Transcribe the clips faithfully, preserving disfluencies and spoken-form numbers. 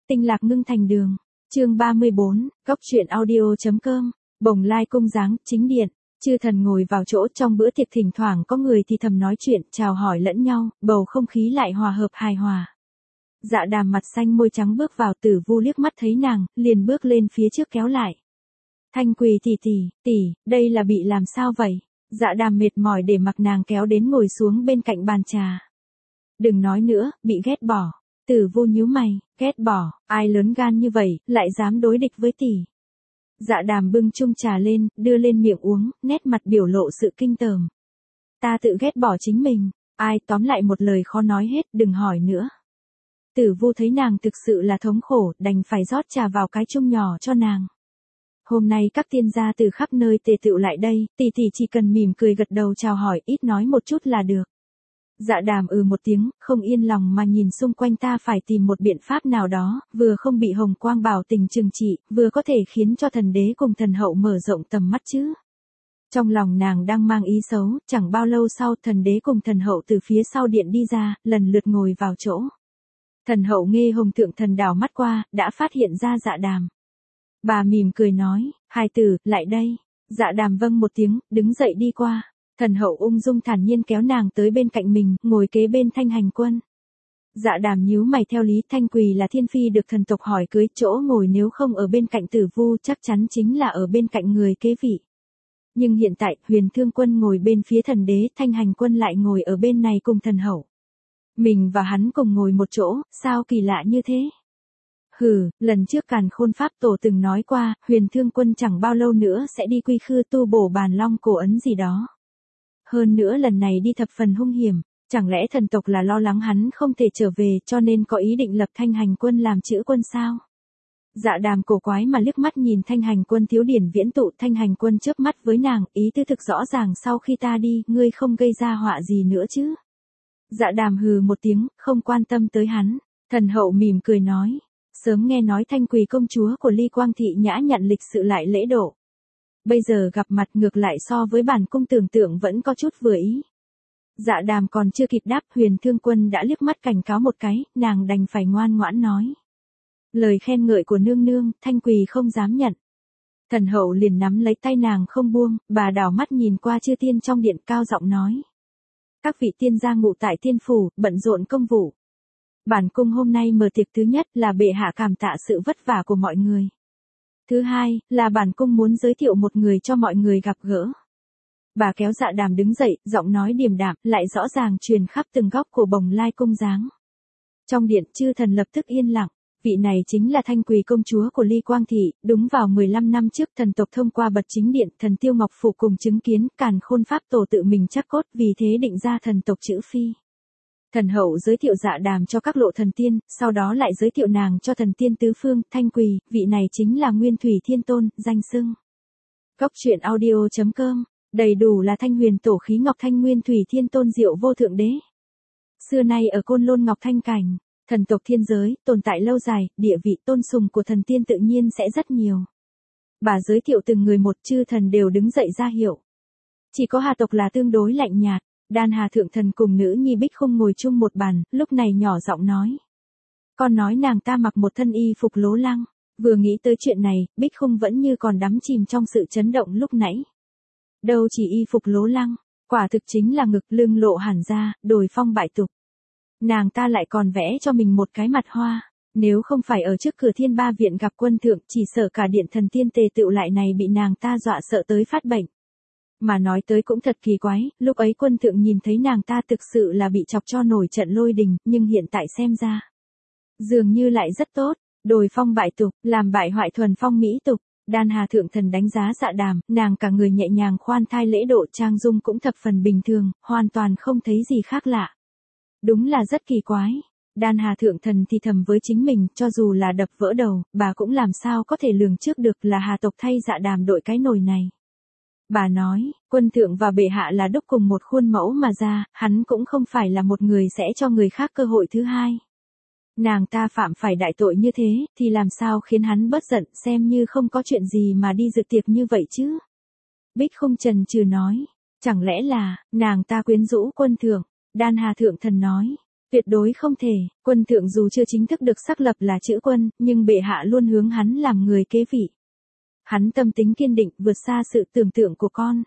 tinh lạc ngưng thành đường. Chương ba mươi bốn, Góc truyện audio.com. Bồng Lai cung dáng, chính điện. Chư thần ngồi vào chỗ, trong bữa tiệc thỉnh thoảng có người thì thầm nói chuyện, chào hỏi lẫn nhau, bầu không khí lại hòa hợp hài hòa. Dạ Đàm mặt xanh môi trắng bước vào, Tử Vu liếc mắt thấy nàng, liền bước lên phía trước kéo lại. Thanh Quỳ tỷ tỷ, tỷ, đây là bị làm sao vậy? Dạ Đàm mệt mỏi để mặc nàng kéo đến ngồi xuống bên cạnh bàn trà. Đừng nói nữa, bị ghét bỏ. Tử Vu nhíu mày, ghét bỏ, ai lớn gan như vậy, lại dám đối địch với tỷ. Dạ Đàm bưng chung trà lên, đưa lên miệng uống, nét mặt biểu lộ sự kinh tởm. Ta tự ghét bỏ chính mình, ai, tóm lại một lời khó nói hết, đừng hỏi nữa. Tử Vu thấy nàng thực sự là thống khổ, đành phải rót trà vào cái chung nhỏ cho nàng. Hôm nay các tiên gia từ khắp nơi tề tựu lại đây, tỷ tỷ chỉ cần mỉm cười gật đầu chào hỏi, ít nói một chút là được. Dạ Đàm ừ một tiếng, không yên lòng mà nhìn xung quanh, ta phải tìm một biện pháp nào đó, vừa không bị Hồng Quang Bảo Tình trừng trị, vừa có thể khiến cho thần đế cùng thần hậu mở rộng tầm mắt chứ. Trong lòng nàng đang mang ý xấu, chẳng bao lâu sau thần đế cùng thần hậu từ phía sau điện đi ra, lần lượt ngồi vào chỗ. Thần hậu Nghê Hồng thượng thần đảo mắt qua, đã phát hiện ra Dạ Đàm. Bà mỉm cười nói, hài tử, lại đây. Dạ Đàm vâng một tiếng, đứng dậy đi qua. Thần hậu ung dung thản nhiên kéo nàng tới bên cạnh mình, ngồi kế bên Thanh Hành Quân. Dạ Đàm nhíu mày, theo lý Thanh Quỳ là thiên phi được thần tộc hỏi cưới, chỗ ngồi nếu không ở bên cạnh Tử Vu chắc chắn chính là ở bên cạnh người kế vị. Nhưng hiện tại, Huyền Thương Quân ngồi bên phía thần đế, Thanh Hành Quân lại ngồi ở bên này cùng thần hậu. Mình và hắn cùng ngồi một chỗ, sao kỳ lạ như thế? Hừ, lần trước Càn Khôn Pháp Tổ từng nói qua, Huyền Thương Quân chẳng bao lâu nữa sẽ đi quy khư tu bổ bàn long cổ ấn gì đó. Hơn nữa lần này đi thập phần hung hiểm, chẳng lẽ thần tộc là lo lắng hắn không thể trở về cho nên có ý định lập Thanh Hành Quân làm chữ quân sao? Dạ Đàm cổ quái mà liếc mắt nhìn Thanh Hành Quân thiếu điển viễn tụ. Thanh Hành Quân chớp mắt với nàng, ý tư thực rõ ràng, sau khi ta đi, ngươi không gây ra họa gì nữa chứ? Dạ Đàm hừ một tiếng, không quan tâm tới hắn. Thần hậu mỉm cười nói, sớm nghe nói Thanh Quỳ công chúa của Ly Quang thị nhã nhặn lịch sự lại lễ độ. Bây giờ gặp mặt ngược lại so với bản cung tưởng tượng vẫn có chút vừa ý. Dạ Đàm còn chưa kịp đáp, Huyền Thương Quân đã liếc mắt cảnh cáo một cái, nàng đành phải ngoan ngoãn nói. Lời khen ngợi của nương nương, Thanh Quỳ không dám nhận. Thần hậu liền nắm lấy tay nàng không buông, bà đảo mắt nhìn qua chư tiên trong điện, cao giọng nói. Các vị tiên gia ngụ tại tiên phủ, bận rộn công vụ. Bản cung hôm nay mở tiệc, thứ nhất là bệ hạ cảm tạ sự vất vả của mọi người. Thứ hai, là bản cung muốn giới thiệu một người cho mọi người gặp gỡ. Bà kéo Dạ Đàm đứng dậy, giọng nói điềm đạm, lại rõ ràng truyền khắp từng góc của Bồng Lai cung dáng. Trong điện, chư thần lập tức yên lặng. Vị này chính là Thanh Quỳ công chúa của Ly Quang thị, đúng vào mười lăm năm trước thần tộc thông qua bật chính điện, thần Tiêu Ngọc Phủ cùng chứng kiến, Càn Khôn Pháp Tổ tự mình chắc cốt, vì thế định ra thần tộc chữ phi. Thần hậu giới thiệu Dạ Đàm cho các lộ thần tiên, sau đó lại giới thiệu nàng cho thần tiên tứ phương. Thanh Quỳ, vị này chính là Nguyên Thủy Thiên Tôn, danh xưng. Góc truyện audio.com, đầy đủ là Thanh Huyền Tổ khí Ngọc Thanh Nguyên Thủy Thiên Tôn diệu vô thượng đế. Xưa nay ở Côn Lôn Ngọc Thanh cảnh, thần tộc thiên giới, tồn tại lâu dài, địa vị tôn sùng của thần tiên tự nhiên sẽ rất nhiều. Bà giới thiệu từng người một, chư thần đều đứng dậy ra hiệu. Chỉ có Hà tộc là tương đối lạnh nhạt. Đan Hà thượng thần cùng nữ nhi Bích Khung ngồi chung một bàn, lúc này nhỏ giọng nói. Con nói nàng ta mặc một thân y phục lố lăng. Vừa nghĩ tới chuyện này, Bích Khung vẫn như còn đắm chìm trong sự chấn động lúc nãy. Đâu chỉ y phục lố lăng, quả thực chính là ngực lưng lộ hẳn ra, đồi phong bại tục. Nàng ta lại còn vẽ cho mình một cái mặt hoa. Nếu không phải ở trước cửa Thiên Ba viện gặp quân thượng, chỉ sợ cả điện thần tiên tề tựu lại này bị nàng ta dọa sợ tới phát bệnh. Mà nói tới cũng thật kỳ quái, lúc ấy quân thượng nhìn thấy nàng ta thực sự là bị chọc cho nổi trận lôi đình, nhưng hiện tại xem ra, dường như lại rất tốt, đồi phong bại tục, làm bại hoại thuần phong mỹ tục. Đan Hà thượng thần đánh giá Dạ Đàm, nàng cả người nhẹ nhàng khoan thai lễ độ, trang dung cũng thập phần bình thường, hoàn toàn không thấy gì khác lạ. Đúng là rất kỳ quái. Đan Hà thượng thần thì thầm với chính mình, cho dù là đập vỡ đầu, bà cũng làm sao có thể lường trước được là Hà tộc thay Dạ Đàm đội cái nồi này. Bà nói, quân thượng và bệ hạ là đúc cùng một khuôn mẫu mà ra, hắn cũng không phải là một người sẽ cho người khác cơ hội thứ hai. Nàng ta phạm phải đại tội như thế, thì làm sao khiến hắn bớt giận, xem như không có chuyện gì mà đi dự tiệc như vậy chứ. Bích Khung chần chừ nói, chẳng lẽ là, nàng ta quyến rũ quân thượng. Đan Hà thượng thần nói, Tuyệt đối không thể, quân thượng dù chưa chính thức được xác lập là chữ quân, nhưng bệ hạ luôn hướng hắn làm người kế vị. Hắn tâm tính kiên định vượt xa sự tưởng tượng của con.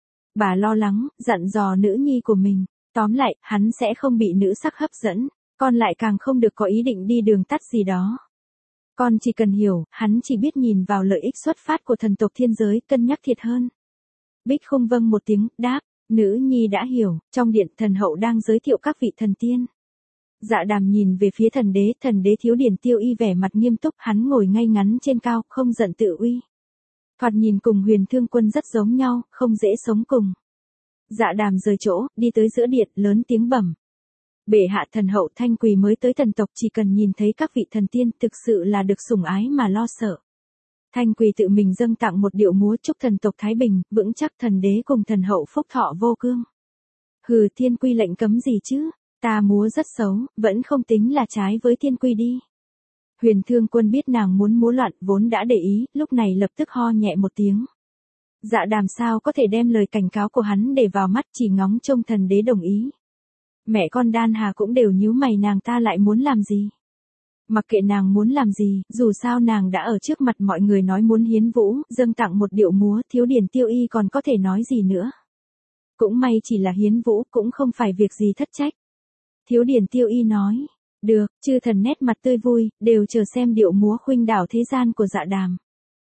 Bà lo lắng, dặn dò nữ nhi của mình. Tóm lại, hắn sẽ không bị nữ sắc hấp dẫn, con lại càng không được có ý định đi đường tắt gì đó. Con chỉ cần hiểu, hắn chỉ biết nhìn vào lợi ích xuất phát của thần tộc thiên giới, cân nhắc thiệt hơn. Bích Khung vâng một tiếng, đáp, nữ nhi đã hiểu, trong điện thần hậu đang giới thiệu các vị thần tiên. Dạ Đàm nhìn về phía thần đế, thần đế Thiếu Điển Tiêu Y vẻ mặt nghiêm túc, hắn ngồi ngay ngắn trên cao, không giận tự uy. Thoạt nhìn cùng Huyền Thương Quân rất giống nhau, không dễ sống cùng. Dạ Đàm rời chỗ, đi tới giữa điện, lớn tiếng bẩm. Bệ hạ thần hậu Thanh Quỳ mới tới thần tộc, chỉ cần nhìn thấy các vị thần tiên thực sự là được sủng ái mà lo sợ. Thanh Quỳ tự mình dâng tặng một điệu múa chúc thần tộc Thái Bình, vững chắc thần đế cùng thần hậu phúc thọ vô cương. Hừ, thiên quy lệnh cấm gì chứ, ta múa rất xấu, vẫn không tính là trái với thiên quy đi. Huyền Thương Quân biết nàng muốn múa loạn, vốn đã để ý, lúc này lập tức ho nhẹ một tiếng. Dạ Đàm sao có thể đem lời cảnh cáo của hắn để vào mắt, chỉ ngóng trông thần đế đồng ý. Mẹ con Đan Hà cũng đều nhíu mày, nàng ta lại muốn làm gì? Mặc kệ nàng muốn làm gì, dù sao nàng đã ở trước mặt mọi người nói muốn hiến vũ, dâng tặng một điệu múa, Thiếu Điển Tiêu Y còn có thể nói gì nữa. Cũng may chỉ là hiến vũ, cũng không phải việc gì thất trách. Thiếu Điển Tiêu Y nói, được, chư thần nét mặt tươi vui, đều chờ xem điệu múa khuynh đảo thế gian của Dạ Đàm.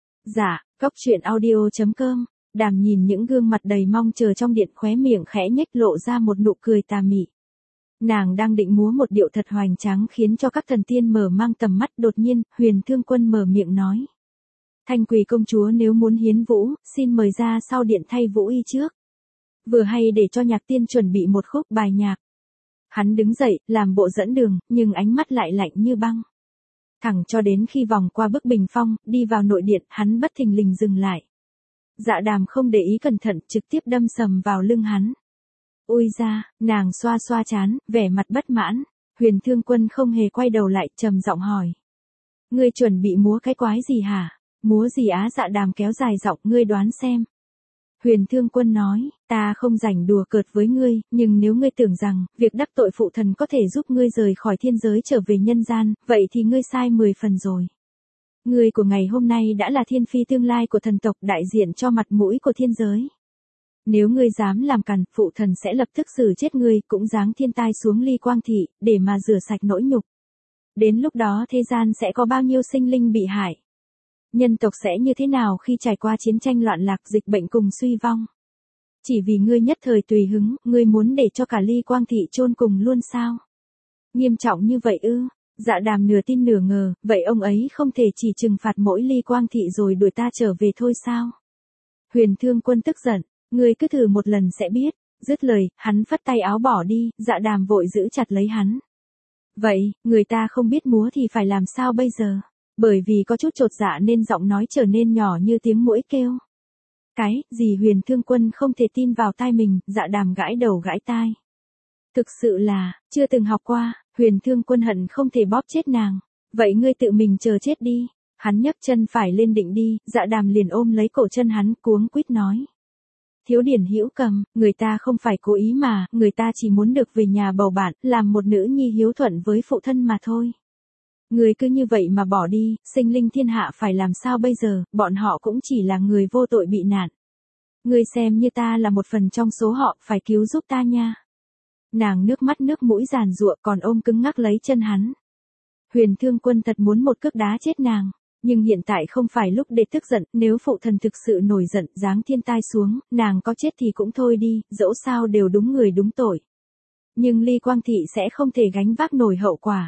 Dạ, Cóc Truyện Audio chấm com. Đàm nhìn những gương mặt đầy mong chờ trong điện, khóe miệng khẽ nhếch lộ ra một nụ cười tà mị. Nàng đang định múa một điệu thật hoành tráng khiến cho các thần tiên mở mang tầm mắt, đột nhiên, Huyền Thương Quân mở miệng nói. Thanh Quỳ công chúa nếu muốn hiến vũ, xin mời ra sau điện thay vũ y trước. Vừa hay để cho nhạc tiên chuẩn bị một khúc bài nhạc. Hắn đứng dậy, làm bộ dẫn đường, nhưng ánh mắt lại lạnh như băng. Thẳng cho đến khi vòng qua bức bình phong, đi vào nội điện, hắn bất thình lình dừng lại. Dạ Đàm không để ý cẩn thận, trực tiếp đâm sầm vào lưng hắn. Ôi ra, nàng xoa xoa trán, vẻ mặt bất mãn. Huyền Thương Quân không hề quay đầu lại, trầm giọng hỏi. Ngươi chuẩn bị múa cái quái gì hả? Múa gì á? Dạ Đàm kéo dài giọng, ngươi đoán xem. Huyền Thương Quân nói, ta không rảnh đùa cợt với ngươi, nhưng nếu ngươi tưởng rằng, việc đắc tội phụ thần có thể giúp ngươi rời khỏi thiên giới trở về nhân gian, vậy thì ngươi sai mười phần rồi. Ngươi của ngày hôm nay đã là thiên phi tương lai của thần tộc, đại diện cho mặt mũi của thiên giới. Nếu ngươi dám làm càn, phụ thần sẽ lập tức xử chết ngươi, cũng giáng thiên tai xuống Ly Quang Thị, để mà rửa sạch nỗi nhục. Đến lúc đó thế gian sẽ có bao nhiêu sinh linh bị hại. Nhân tộc sẽ như thế nào khi trải qua chiến tranh loạn lạc, dịch bệnh cùng suy vong. Chỉ vì ngươi nhất thời tùy hứng, ngươi muốn để cho cả Ly Quang Thị chôn cùng luôn sao? Nghiêm trọng như vậy ư? Dạ Đàm nửa tin nửa ngờ, vậy ông ấy không thể chỉ trừng phạt mỗi Ly Quang Thị rồi đuổi ta trở về thôi sao? Huyền Thương Quân tức giận, ngươi cứ thử một lần sẽ biết. Dứt lời, hắn phất tay áo bỏ đi, Dạ Đàm vội giữ chặt lấy hắn. Vậy, người ta không biết múa thì phải làm sao bây giờ? Bởi vì có chút chột dạ nên giọng nói trở nên nhỏ như tiếng muỗi kêu. Cái, gì? Huyền Thương Quân không thể tin vào tai mình, Dạ Đàm gãi đầu gãi tai. Thực sự là, chưa từng học qua, Huyền Thương Quân hận không thể bóp chết nàng. Vậy ngươi tự mình chờ chết đi. Hắn nhấc chân phải lên định đi, Dạ Đàm liền ôm lấy cổ chân hắn, cuống quýt nói. Thiếu Điển Hữu Cầm, người ta không phải cố ý mà, người ta chỉ muốn được về nhà bầu bạn, làm một nữ nhi hiếu thuận với phụ thân mà thôi. Người cứ như vậy mà bỏ đi, sinh linh thiên hạ phải làm sao bây giờ, bọn họ cũng chỉ là người vô tội bị nạn. Người xem như ta là một phần trong số họ, phải cứu giúp ta nha. Nàng nước mắt nước mũi giàn giụa, còn ôm cứng ngắc lấy chân hắn. Huyền Thương Quân thật muốn một cước đá chết nàng. Nhưng hiện tại không phải lúc để tức giận, nếu phụ thần thực sự nổi giận, giáng thiên tai xuống, nàng có chết thì cũng thôi đi, dẫu sao đều đúng người đúng tội. Nhưng Ly Quang Thị sẽ không thể gánh vác nổi hậu quả.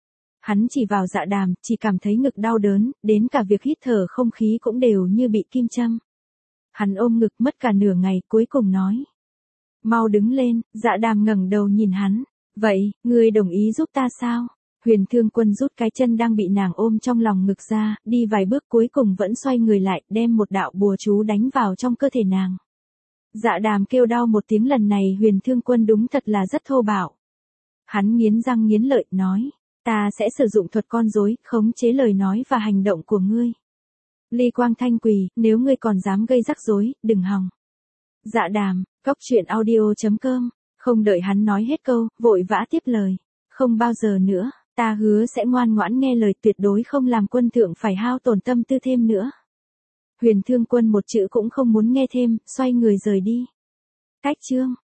Hắn chỉ vào Dạ Đàm, chỉ cảm thấy ngực đau đớn, đến cả việc hít thở không khí cũng đều như bị kim châm. Hắn ôm ngực mất cả nửa ngày, cuối cùng nói. Mau đứng lên. Dạ Đàm ngẩng đầu nhìn hắn. Vậy, ngươi đồng ý giúp ta sao? Huyền Thương Quân rút cái chân đang bị nàng ôm trong lòng ngực ra, đi vài bước cuối cùng vẫn xoay người lại, đem một đạo bùa chú đánh vào trong cơ thể nàng. Dạ Đàm kêu đau một tiếng, lần này Huyền Thương Quân đúng thật là rất thô bạo. Hắn nghiến răng nghiến lợi, nói, ta sẽ sử dụng thuật con rối, khống chế lời nói và hành động của ngươi. Ly Quang Thanh Quỳ, nếu ngươi còn dám gây rắc rối, đừng hòng. Dạ Đàm, Cóc Truyện Audio chấm com, không đợi hắn nói hết câu, vội vã tiếp lời. Không bao giờ nữa, ta hứa sẽ ngoan ngoãn nghe lời, tuyệt đối không làm quân thượng phải hao tổn tâm tư thêm nữa. Huyền Thương Quân một chữ cũng không muốn nghe thêm, xoay người rời đi. Cách chương